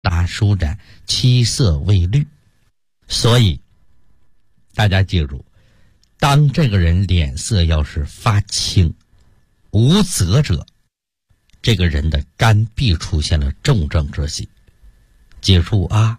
大舒展，七色未绿。所以大家记住，当这个人脸色要是发青无泽者，这个人的肝必出现了重症之喜。记住啊，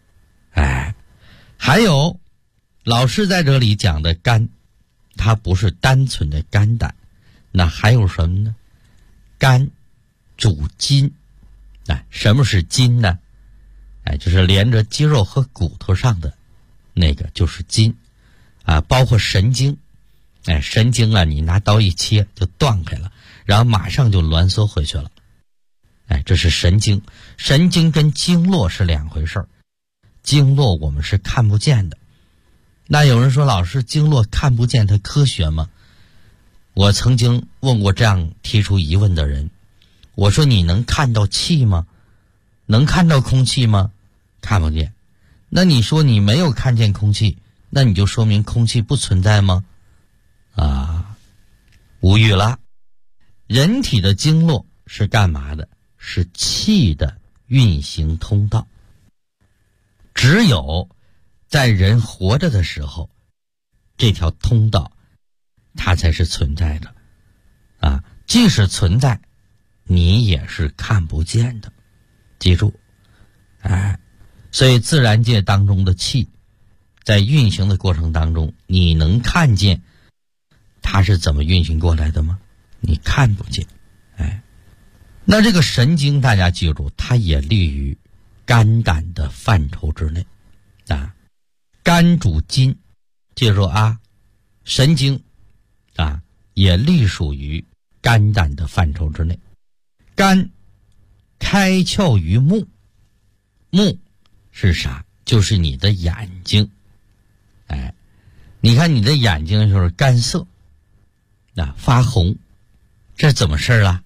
还有老师在这里讲的肝，它不是单纯的肝胆，那还有什么呢？肝主筋。什么是筋呢？就是连着肌肉和骨头上的那个就是筋包括神经。神经你拿刀一切就断开了，然后马上就挛缩回去了。这是神经。神经跟经络是两回事儿，经络我们是看不见的。那有人说，老师，经络看不见它科学吗？我曾经问过这样提出疑问的人，我说你能看到气吗？能看到空气吗？看不见。那你说你没有看见空气，那你就说明空气不存在吗？无语了。人体的经络是干嘛的？是气的运行通道。只有在人活着的时候，这条通道它才是存在的即使存在，你也是看不见的。记住所以自然界当中的气在运行的过程当中，你能看见它是怎么运行过来的吗？你看不见。那这个神经大家记住，它也立于肝胆的范畴之内肝主筋，记住神经也隶属于肝胆的范畴之内。肝开窍于目，目是啥？就是你的眼睛。你看你的眼睛就是干涩发红，这怎么事啊？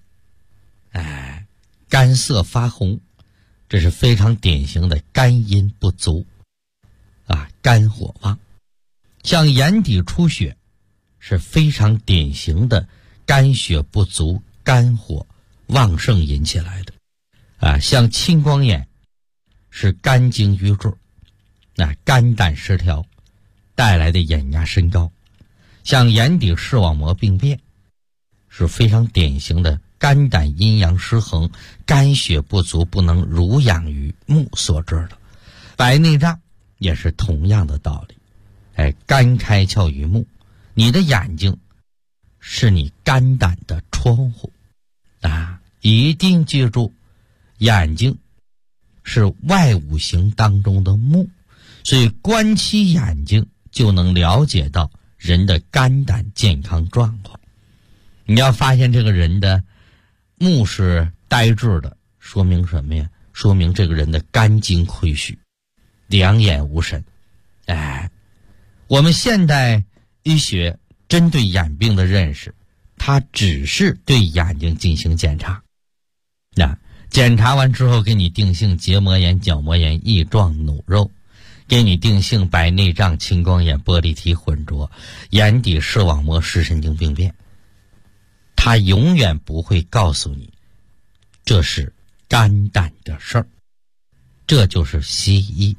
干涩发红，这是非常典型的肝阴不足肝火旺。像眼底出血是非常典型的肝血不足、肝火旺盛引起来的像青光眼是肝经瘀滞肝胆失调带来的眼压升高。像眼底视网膜病变是非常典型的肝胆阴阳失衡、肝血不足不能濡养于目所致的。白内障也是同样的道理。肝开窍于目，你的眼睛是你肝胆的窗户一定记住，眼睛是外五行当中的目，所以观其眼睛就能了解到人的肝胆健康状况。你要发现这个人的目是呆滞的，说明什么呀？说明这个人的肝经亏虚，两眼无神。我们现代医学针对眼病的认识，它只是对眼睛进行检查。检查完之后给你定性结膜炎、角膜炎、翼状弩肉，给你定性白内障、青光眼、玻璃体混浊、眼底视网膜视神经病变。他永远不会告诉你这是肝胆的事儿，这就是西医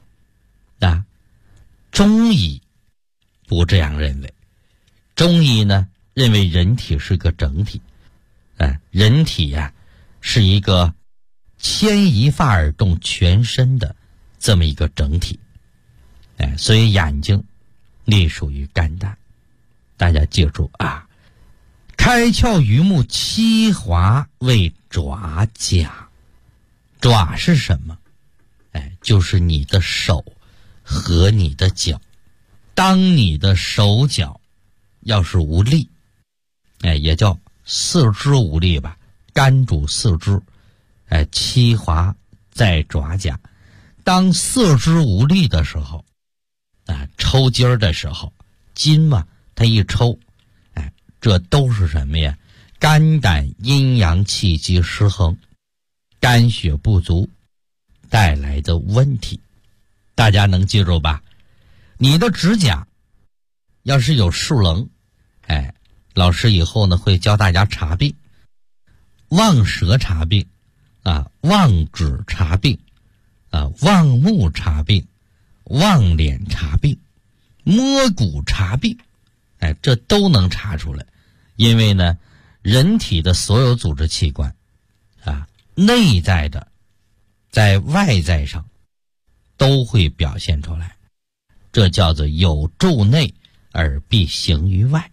中医不这样认为。中医呢认为人体是个整体人体是一个牵一发而动全身的这么一个整体所以眼睛隶属于肝胆。大家记住开窍于目，七华为爪甲。爪是什么？就是你的手和你的脚。当你的手脚要是无力也叫四肢无力吧，肝主四肢七华在爪甲。当四肢无力的时候抽筋儿的时候，筋嘛它一抽这都是什么呀？肝胆阴阳气机失衡，肝血不足带来的问题。大家能记住吧？你的指甲要是有竖棱老师以后呢会教大家查病。望舌查病望指查病望目查病、望脸查病、摸骨查病，这都能查出来。因为呢，人体的所有组织器官内在的在外在上都会表现出来，这叫做有助内而必行于外。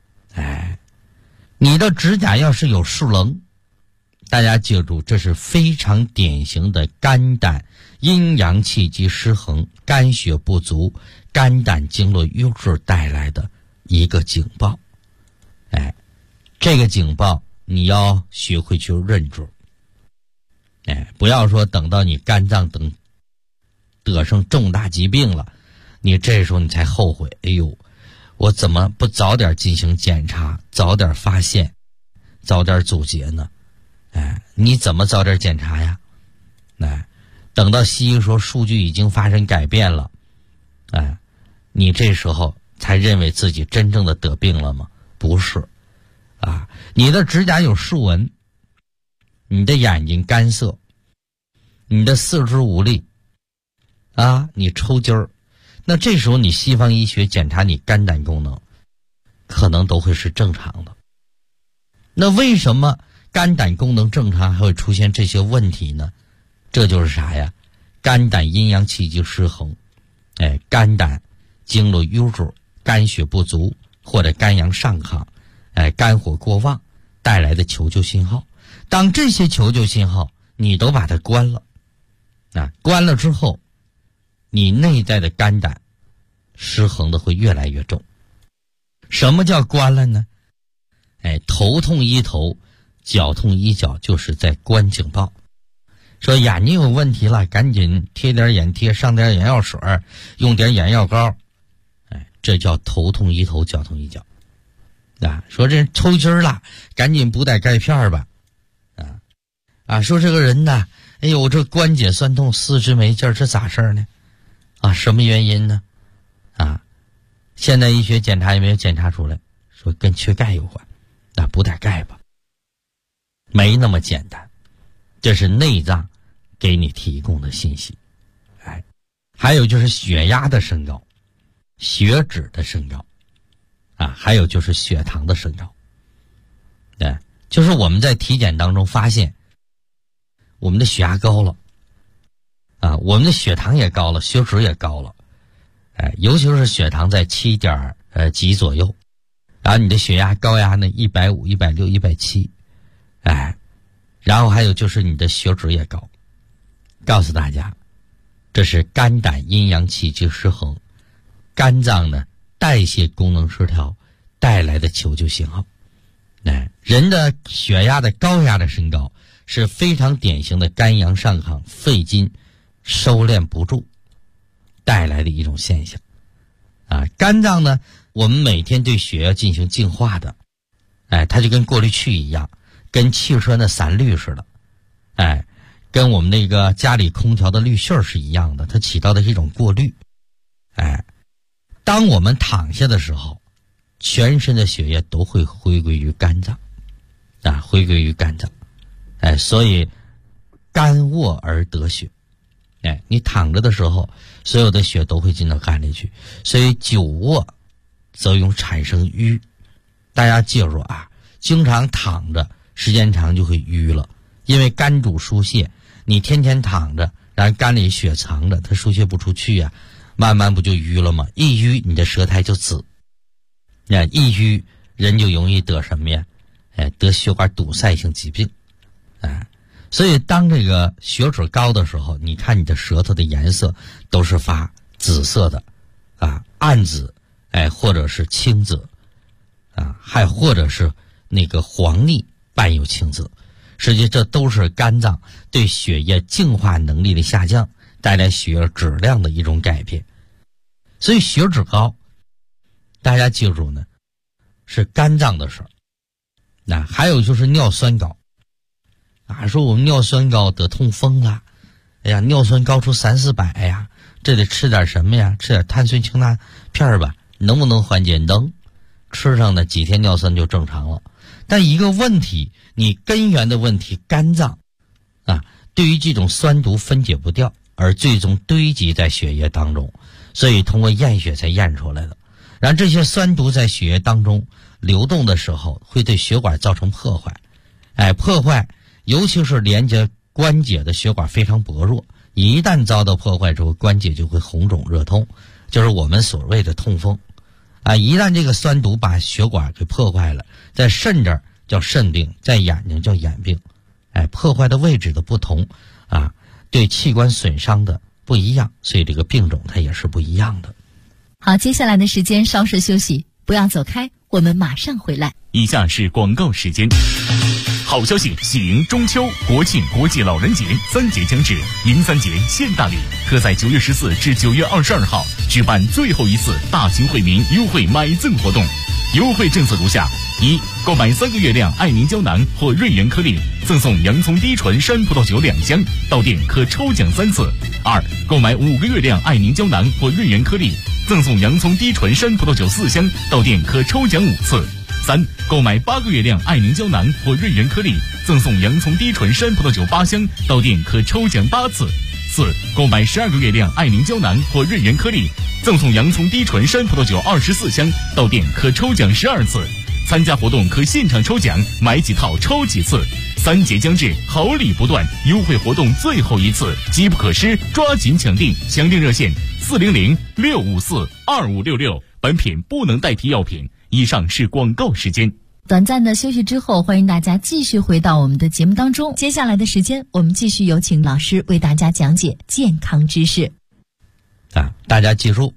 你的指甲要是有竖棱，大家记住，这是非常典型的肝胆阴阳气机失衡、肝血不足、肝胆经络瘀滞带来的一个警报。这个警报你要学会去认准。不要说等到你肝脏等得上重大疾病了，你这时候你才后悔，哎呦，我怎么不早点进行检查，早点发现，早点阻截呢？你怎么早点检查呀？等到西医说数据已经发生改变了，你这时候才认为自己真正的得病了吗？不是。你的指甲有竖纹，你的眼睛干涩，你的四肢无力，你抽筋儿，那这时候你西方医学检查你肝胆功能，可能都会是正常的。那为什么肝胆功能正常还会出现这些问题呢？这就是啥呀？肝胆阴阳气机失衡，肝胆经络瘀滞、肝血不足或者肝阳上亢，肝火过旺带来的求救信号。当这些求救信号你都把它关了，关了之后，你内在的肝胆失衡的会越来越重。什么叫关了呢？头痛医头，脚痛医脚，就是在关警报。说眼睛有问题了，赶紧贴点眼贴，上点眼药水，用点眼药膏，这叫头痛医头，脚痛医脚。说这抽筋了，赶紧补点钙片吧。说这个人呢，哎呦，这关节酸痛，四肢没劲儿，这咋事儿呢？什么原因呢？现代医学检查也没有检查出来，说跟缺钙有关，补点钙吧。没那么简单，这是内脏给你提供的信息。还有就是血压的升高，血脂的升高，还有就是血糖的升高。就是我们在体检当中发现，我们的血压高了，我们的血糖也高了，血脂也高了，尤其是血糖在7点几左右，然后你的血压高压呢150、160、170，然后还有就是你的血脂也高。告诉大家，这是肝胆阴阳气机失衡，肝脏呢代谢功能失调带来的求救信号。人的血压的高压的升高是非常典型的肝阳上亢、肺经收敛不住带来的一种现象。肝脏呢，我们每天对血要进行净化的，它就跟过滤器一样，跟汽车的散滤似的，跟我们那个家里空调的滤芯是一样的，它起到的是一种过滤。当我们躺下的时候，全身的血液都会回归于肝脏，回归于肝脏。所以肝卧而得血。你躺着的时候，所有的血都会进到肝里去，所以久卧则容易产生瘀。大家记住经常躺着时间长就会瘀了，因为肝主疏泄，你天天躺着，然后肝里血藏着，它疏泄不出去慢慢不就瘀了吗？一瘀你的舌苔就紫，一瘀人就容易得什么呀？得血管堵塞性疾病。所以当这个血脂高的时候，你看你的舌头的颜色都是发紫色的，暗紫，或者是青紫，还或者是那个黄腻伴有青紫。实际这都是肝脏对血液净化能力的下降带来血液质量的一种改变。所以血脂高，大家记住呢，是肝脏的事儿。还有就是尿酸高。说我们尿酸高得痛风了，尿酸高出300-400呀，这得吃点什么呀？吃点碳酸氢钠片吧，能不能缓解？能，吃上的几天尿酸就正常了。但一个问题，你根源的问题，肝脏对于这种酸毒分解不掉， 而最终堆积在血液当中，所以通过验血才验出来的。然后这些酸毒在血液当中流动的时候，会对血管造成破坏。破坏尤其是连接关节的血管非常薄弱，一旦遭到破坏之后，关节就会红肿热痛，就是我们所谓的痛风。一旦这个酸毒把血管给破坏了，在肾这儿叫肾病，在眼睛叫眼病。破坏的位置的不同对器官损伤的不一样，所以这个病种它也是不一样的。 好，接下来的时间稍事休息，不要走开，我们马上回来。 以下是广告时间。好消息，喜迎中秋、国庆、国际老人节3节将至，迎3节献大礼，特在9月14至9月22号举办最后一次大型惠民优惠买赠活动。优惠政策如下：一、购买3个月亮爱凝胶囊或润元颗粒，赠送洋葱低醇山葡萄酒2箱，到店可抽奖3次；二、购买5个月亮爱凝胶囊或润元颗粒，赠送洋葱低醇山葡萄酒4箱，到店可抽奖5次；三、购买8个月亮爱凝胶囊或润元颗粒，赠送洋葱低醇山葡萄酒8箱，到店可抽奖8次；四、购买12个月亮爱凝胶囊或润元颗粒，赠送洋葱低醇山葡萄酒24箱，到店可抽奖12次。参加活动可现场抽奖，买几套抽几次。3节将至，好礼不断，优惠活动最后一次，机不可失，抓紧抢订！抢订热线400-654-2566。本品不能代替药品。以上是广告时间。 短暂的休息之后，欢迎大家继续回到我们的节目当中。接下来的时间，我们继续有请老师为大家讲解健康知识。 大家记住，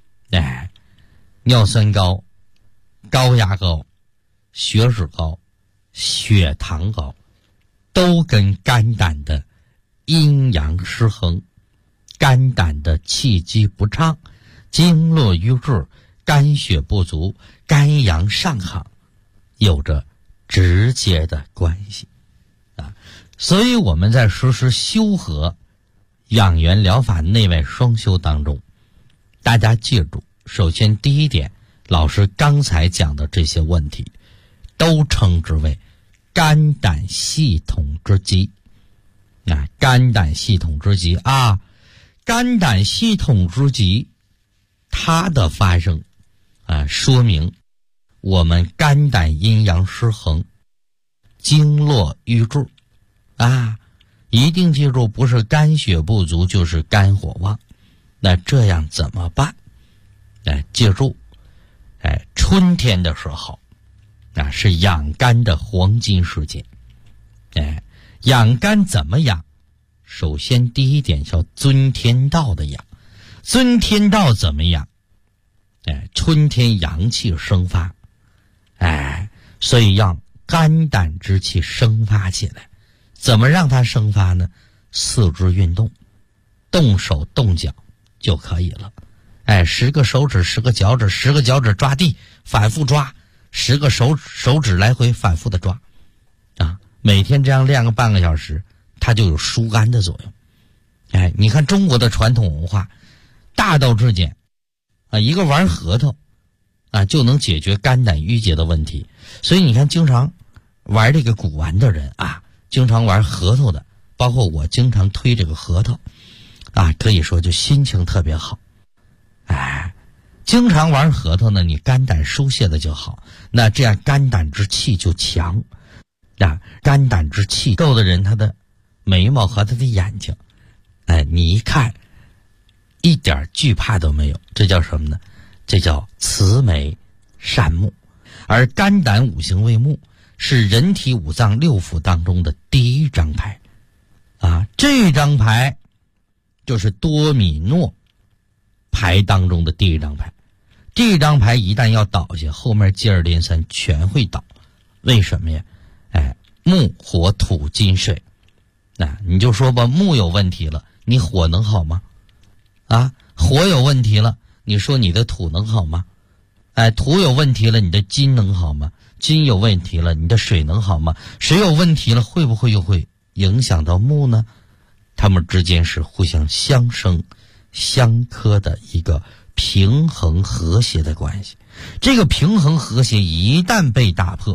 尿酸高、高压高、血脂高、血糖高，都跟肝胆的阴阳失衡、肝胆的气机不畅、经络瘀滞、肝血不足、肝阳上亢有着直接的关系所以我们在实施修和养元疗法内外双修当中，大家记住，首先第一点，老师刚才讲的这些问题都称之为肝胆系统之疾肝胆系统之疾肝胆系统之疾它的发生说明我们肝胆阴阳失衡、经络瘀滞一定记住，不是肝血不足就是肝火旺。那这样怎么办？记住，春天的时候是养肝的黄金时间。养肝怎么养？首先第一点叫遵天道的养。遵天道怎么养？春天阳气生发，所以让肝胆之气生发起来。怎么让它生发呢？四肢运动，动手动脚就可以了。10个手指10个脚趾，10个脚趾抓地反复抓，10个手指来回反复的抓每天这样练个半个小时，它就有疏肝的作用。你看中国的传统文化大道至简一个玩核桃就能解决肝胆郁结的问题。所以你看经常玩这个古玩的人经常玩核桃的，包括我经常推这个核桃可以说就心情特别好。经常玩核桃呢，你肝胆疏泄的就好，那这样肝胆之气就强肝胆之气够的人，他的眉毛和他的眼睛你一看一点惧怕都没有，这叫什么呢？这叫慈眉善目。而肝胆五行为目，是人体五脏六腑当中的第一张牌这张牌就是多米诺牌当中的第一张牌。这张牌一旦要倒下，后面接二连三全会倒。为什么呀？木火土金水你就说吧，木有问题了，你火能好吗？火有问题了，你说你的土能好吗？土有问题了，你的金能好吗？金有问题了，你的水能好吗？水有问题了，会不会又会影响到木呢？它们之间是互相相生相克的一个平衡和谐的关系。这个平衡和谐一旦被打破，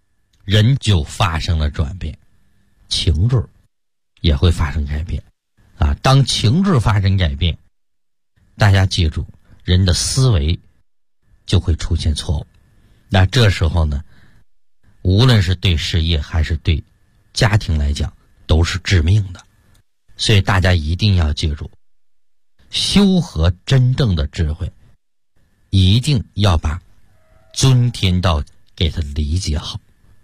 人就发生了转变，情志也会发生改变。 当情志发生改变，大家记住，人的思维就会出现错误。那这时候呢，无论是对事业还是对家庭来讲，都是致命的。所以大家一定要记住，修和真正的智慧，一定要把尊天道给它理解好。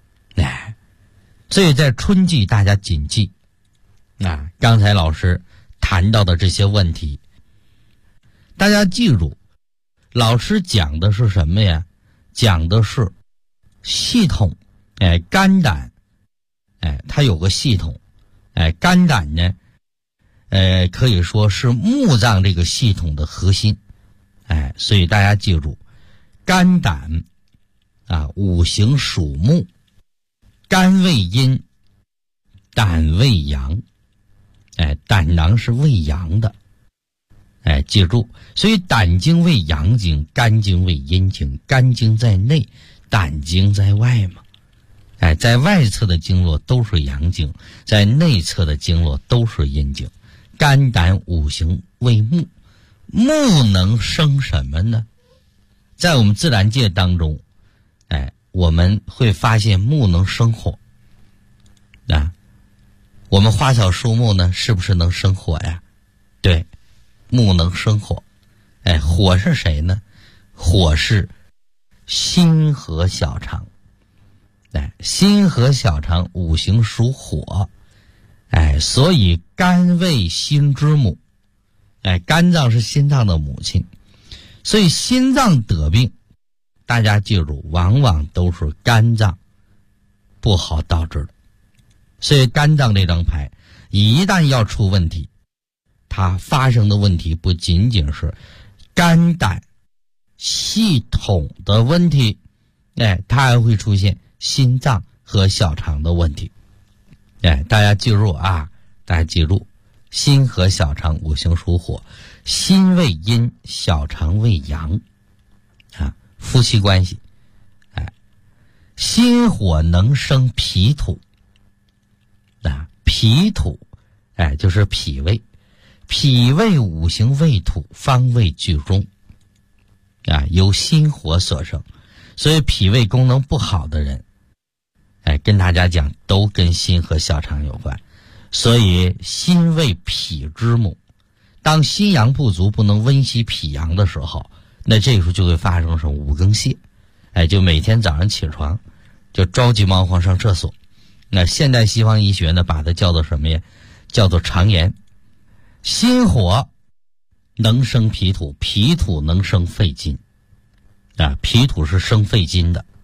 所以在春季大家谨记刚才老师谈到的这些问题，大家记住，老师讲的是什么呀？讲的是系统。肝胆它有个系统。肝胆呢可以说是目脏这个系统的核心。所以大家记住，肝胆五行属木，肝为阴，胆为阳。胆囊是为阳的。记住，所以胆经为阳经，肝经为阴经，肝经在内，胆经在外嘛。在外侧的经络都是阳经，在内侧的经络都是阴经。肝胆五行为木，木能生什么呢？在我们自然界当中，我们会发现木能生火。我们花草树木呢，是不是能生火呀？对，木能生火。火是谁呢？火是心和小肠。心和小肠五行属火。所以肝为心之母。肝脏是心脏的母亲。所以心脏得病，大家记住，往往都是肝脏不好导致的。所以肝脏这张牌一旦要出问题，它发生的问题不仅仅是肝胆系统的问题，它还会出现心脏和小肠的问题。大家记住大家记住，心和小肠五行属火，心为阴，小肠为阳。夫妻关系，心火能生脾土。脾土就是脾胃，脾胃五行为土，方位居中。由心火所生。所以脾胃功能不好的人，跟大家讲，都跟心和小肠有关。所以心为脾之母，当心阳不足，不能温习脾阳的时候，那这个时候就会发生什么五更泻。就每天早上起床就着急忙慌上厕所。那现代西方医学呢，把它叫做什么呀？叫做肠炎。心火能生脾土，脾土能生肺金。脾土是生肺金的。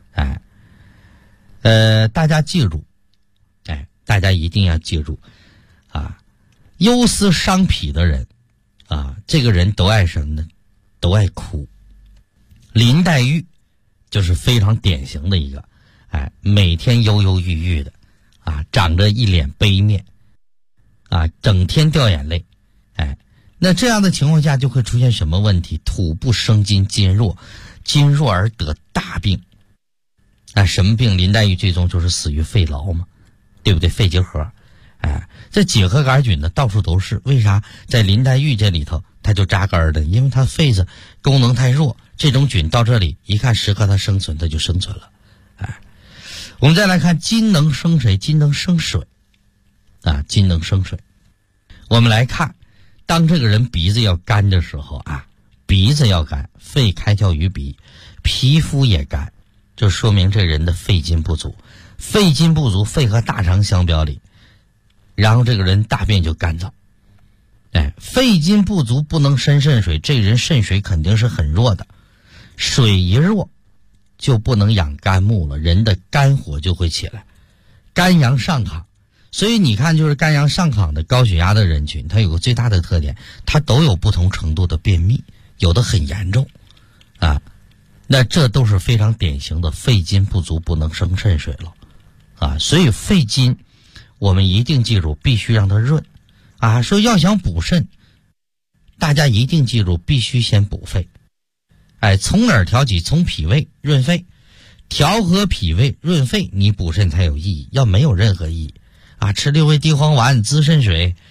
大家记住，大家一定要记住忧思伤脾的人这个人都爱什么呢？都爱哭。林黛玉就是非常典型的一个每天忧忧郁郁的长着一脸悲面整天掉眼泪。那这样的情况下就会出现什么问题？土不生金，金弱，金弱而得大病。什么病？林黛玉最终就是死于肺痨嘛，对不对？肺结核。这结核杆菌呢到处都是，为啥在林黛玉这里头它就扎根的？因为它肺子功能太弱，这种菌到这里一看适合它生存，它就生存了。我们再来看金能生谁？金能生水。金能生水。我们来看，当这个人鼻子要干的时候鼻子要干，肺开窍于鼻，皮肤也干，就说明这人的肺金不足。肺金不足，肺和大肠相表里，然后这个人大便就干燥。肺金不足不能生肾水，这人肾水肯定是很弱的。水一弱就不能养肝木了，人的肝火就会起来，肝阳上亢。所以你看，就是肝阳上亢的高血压的人群，它有个最大的特点，它都有不同程度的便秘，有的很严重那这都是非常典型的肺金不足，不能生肾水了所以肺金我们一定记住，必须让它润说要想补肾，大家一定记住，必须先补肺。从哪儿调起？从脾胃润肺，调和脾胃润肺，你补肾才有意义。要没有任何意义吃六味地黄丸滋肾水，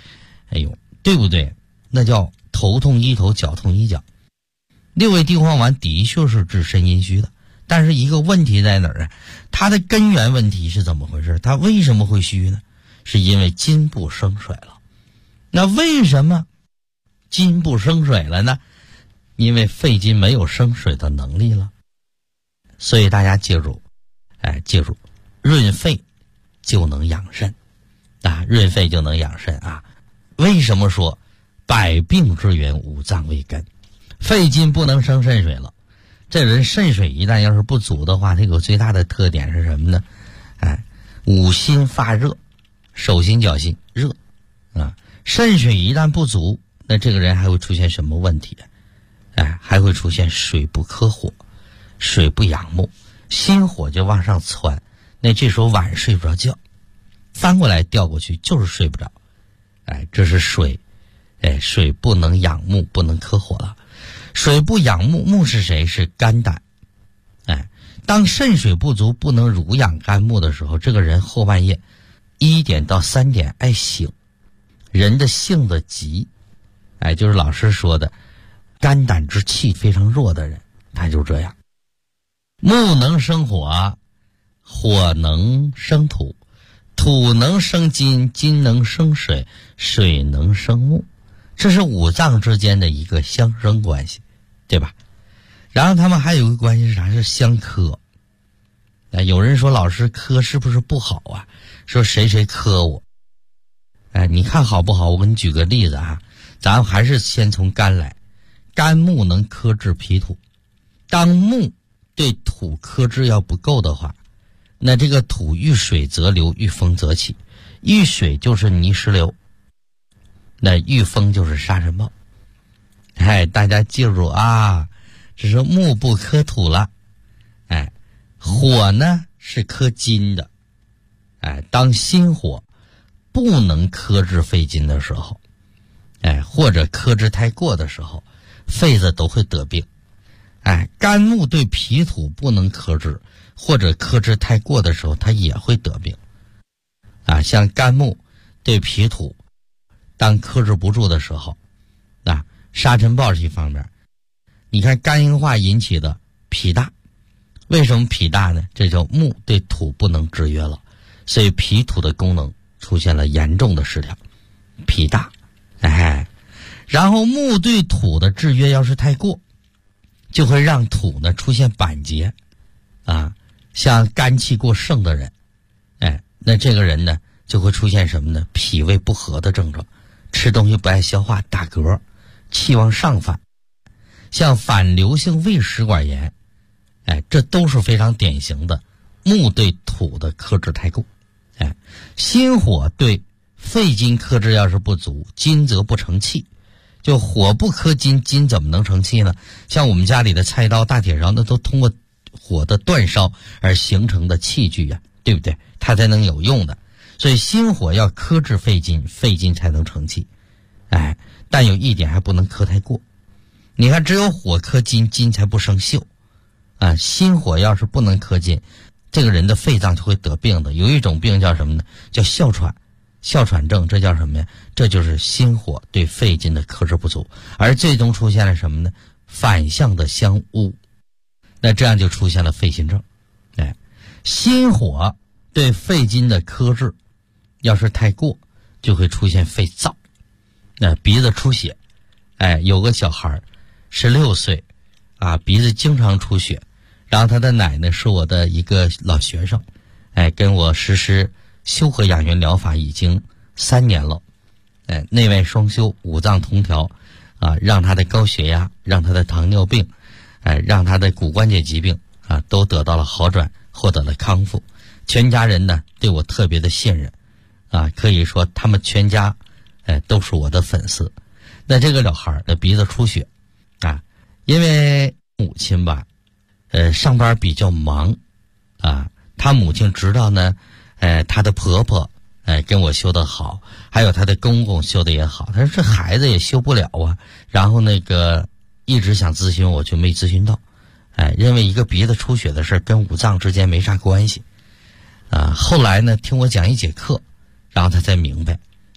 哎呦，对不对？那叫头痛医头，脚痛医脚。六味地黄丸的确是治肾阴虚的，但是一个问题在哪儿啊？它的根源问题是怎么回事？它为什么会虚呢？是因为筋部生水了。那为什么筋部生水了呢？因为肺经没有生水的能力了。所以大家记住，记住，润肺就能养肾啊，润肺就能养肾啊。为什么说百病之源五脏为根？肺经不能生肾水了，这人肾水一旦要是不足的话，它有最大的特点是什么呢？五心发热，手心脚心热啊。肾水一旦不足，那这个人还会出现什么问题？还会出现水不克火，水不养目，心火就往上窜，那这时候晚上睡不着觉，翻过来调过去就是睡不着。这是水，水不能养目，不能克火了。水不养目，目是谁？是肝胆。当肾水不足，不能濡养肝木的时候，这个人后半夜1点到3点爱醒，人的性子急，就是老师说的肝胆之气非常弱的人，他就这样。木能生火，火能生土，土能生金，金能生水，水能生木，这是五脏之间的一个相生关系，对吧？然后他们还有一个关系是啥？是相克。有人说老师克是不是不好啊？说谁谁克我。你看好不好？我给你举个例子啊，咱还是先从肝来。肝木能克制脾土，当木对土克制要不够的话，那这个土遇水则流，遇风则起。遇水就是泥石流，那遇风就是沙尘暴。大家记住啊，这是木不克土了。火呢是克金的。当心火不能克制肺经的时候，或者克制太过的时候，肺子都会得病。肝木对脾土不能克制，或者克制太过的时候，它也会得病。像肝木对脾土当克制不住的时候，沙尘暴是一方面。你看肝硬化引起的脾大，为什么脾大呢？这叫木对土不能制约了，所以脾土的功能出现了严重的失调，脾大。然后木对土的制约要是太过，就会让土呢出现板结像肝气过盛的人，那这个人呢就会出现什么呢？脾胃不和的症状，吃东西不爱消化，打嗝，气往上反，像反流性胃食管炎，这都是非常典型的木对土的克制太过。心火对肺经克制要是不足，金则不成气。就火不克金，金怎么能成气呢？像我们家里的菜刀、大铁勺，那都通过火的煅烧而形成的器具呀，对不对？它才能有用的。所以心火要克制肺经，肺经才能成气。但有一点还不能克太过。你看，只有火克金，金才不生锈。心火要是不能克金，这个人的肺脏就会得病的。有一种病叫什么呢？叫哮喘。哮喘症，这叫什么呀？这就是心火对肺经的克制不足，而最终出现了什么呢？反向的相污，那这样就出现了肺心症。心火对肺经的克制要是太过，就会出现肺燥，鼻子出血。有个小孩16岁鼻子经常出血，然后他的奶奶是我的一个老学生，跟我实施修和养元疗法已经3年了，内外双修，五脏同调，让他的高血压，让他的糖尿病，让他的骨关节疾病都得到了好转，获得了康复。全家人呢对我特别的信任，可以说他们全家都是我的粉丝。那这个小孩的鼻子出血因为母亲吧上班比较忙他母亲知道呢他的婆婆跟我修得好，还有他的公公修得也好，他说这孩子也修不了然后一直想咨询我，却没咨询到，认为一个鼻子出血的事跟五脏之间没啥关系后来呢听我讲一节课，然后他才明白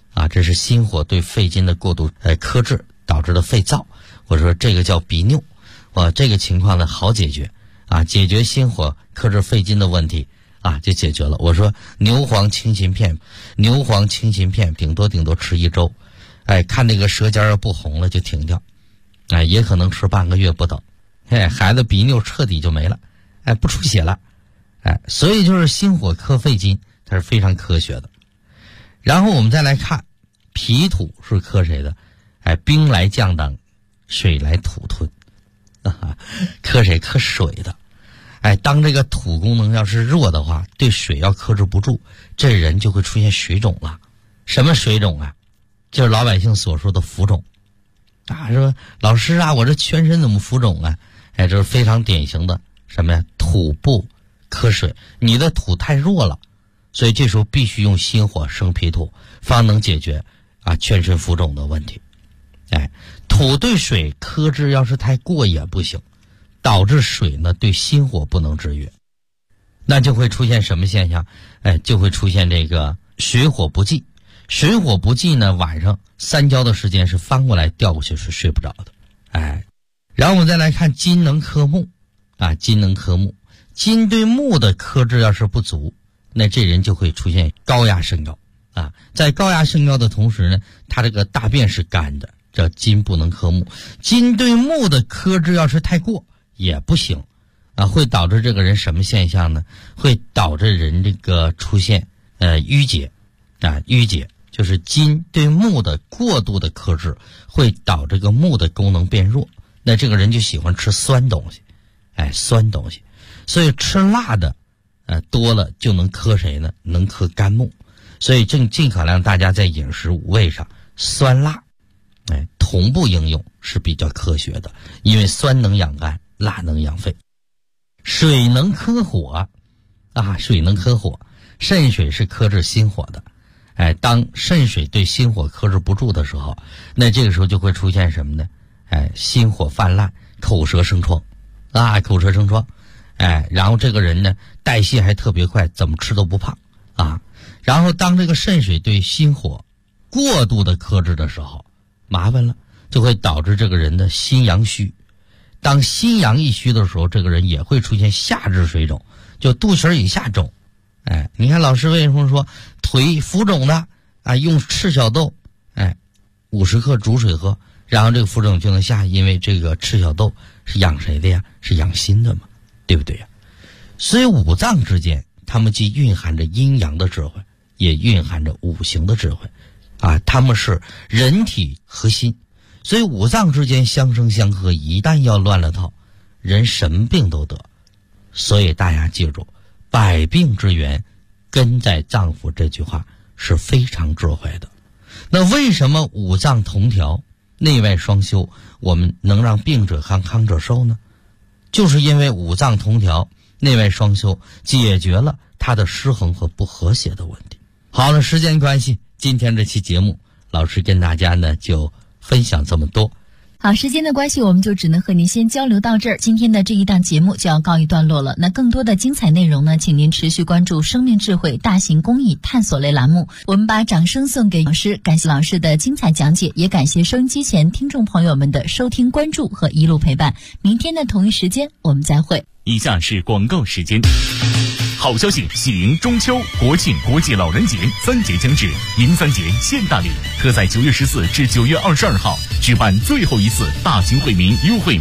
啊，这是心火对肺经的过度克制导致的肺燥，或者说这个叫鼻衄，这个情况呢好解决啊，解决心火克制肺经的问题啊就解决了。我说牛黄清心片顶多吃1周，看那个舌尖不红了就停掉，也可能吃半个月不等，孩子鼻衄彻底就没了，不出血了，所以就是心火克肺经它是非常科学的。然后我们再来看脾土是克谁的？兵来将挡，水来土吞，克谁？克水的。当这个土功能要是弱的话，对水要克制不住，这人就会出现水肿了。什么水肿啊？就是老百姓所说的浮肿啊。说老师啊，我这全身怎么浮肿啊？这是非常典型的什么呀？土不克水，你的土太弱了，所以这时候必须用心火生脾土，方能解决全身浮肿的问题。土对水克制要是太过也不行，导致水呢对心火不能制约，那就会出现什么现象？就会出现这个水火不济。水火不济呢，晚上3交的时间是翻过来调过去是睡不着的。然后我们再来看金能克木金能克木，金对木的克制要是不足，那这人就会出现高压升高在高压升高的同时呢，他这个大便是干的，叫金不能克木。金对木的克制要是太过也不行会导致这个人什么现象呢？会导致人这个出现淤结淤结就是金对木的过度的克制会导致这个木的功能变弱，那这个人就喜欢吃酸东西酸东西，所以吃辣的多了就能克谁呢？能克肝木。所以尽可量大家在饮食五味上酸辣同步应用是比较科学的，因为酸能养肝，辣能养肺。水能克火水能克火，肾水是克制心火的。当肾水对心火克制不住的时候，那这个时候就会出现什么呢？心火泛滥，口舌生疮口舌生疮。然后这个人呢代谢还特别快，怎么吃都不胖然后当这个肾水对心火过度的克制的时候，麻烦了，就会导致这个人的心阳虚。当心阳一虚的时候，这个人也会出现下肢水肿，就肚脐以下肿。你看老师为什么说腿浮肿的用赤小豆50克煮水喝，然后这个浮肿就能下，因为这个赤小豆是养谁的呀？是养心的嘛，对不对呀？所以五脏之间它们既蕴含着阴阳的智慧，也蕴含着五行的智慧它们是人体核心，所以五脏之间相生相克，一旦要乱了套，人什么病都得。所以大家记住，百病之源根在脏腑，这句话是非常智慧的。那为什么五脏同调，内外双修，我们能让病者康，康者寿呢？就是因为五脏同调，内外双修，解决了它的失衡和不和谐的问题。好了，时间关系，今天这期节目老师跟大家呢就分享这么多。 好，时间的关系，我们就只能和您先交流到这儿。今天的这一档节目就要告一段落了。那更多的精彩内容呢，请您持续关注生命智慧大型公益探索类栏目。我们把掌声送给老师，感谢老师的精彩讲解，也感谢收音机前听众朋友们的收听关注和一路陪伴。明天的同一时间我们再会。 以下是广告时间。好消息，喜迎中秋、国庆、国际老人节3节将至，银3节现大礼，特在9月14至9月22号举办最后一次大型惠民优惠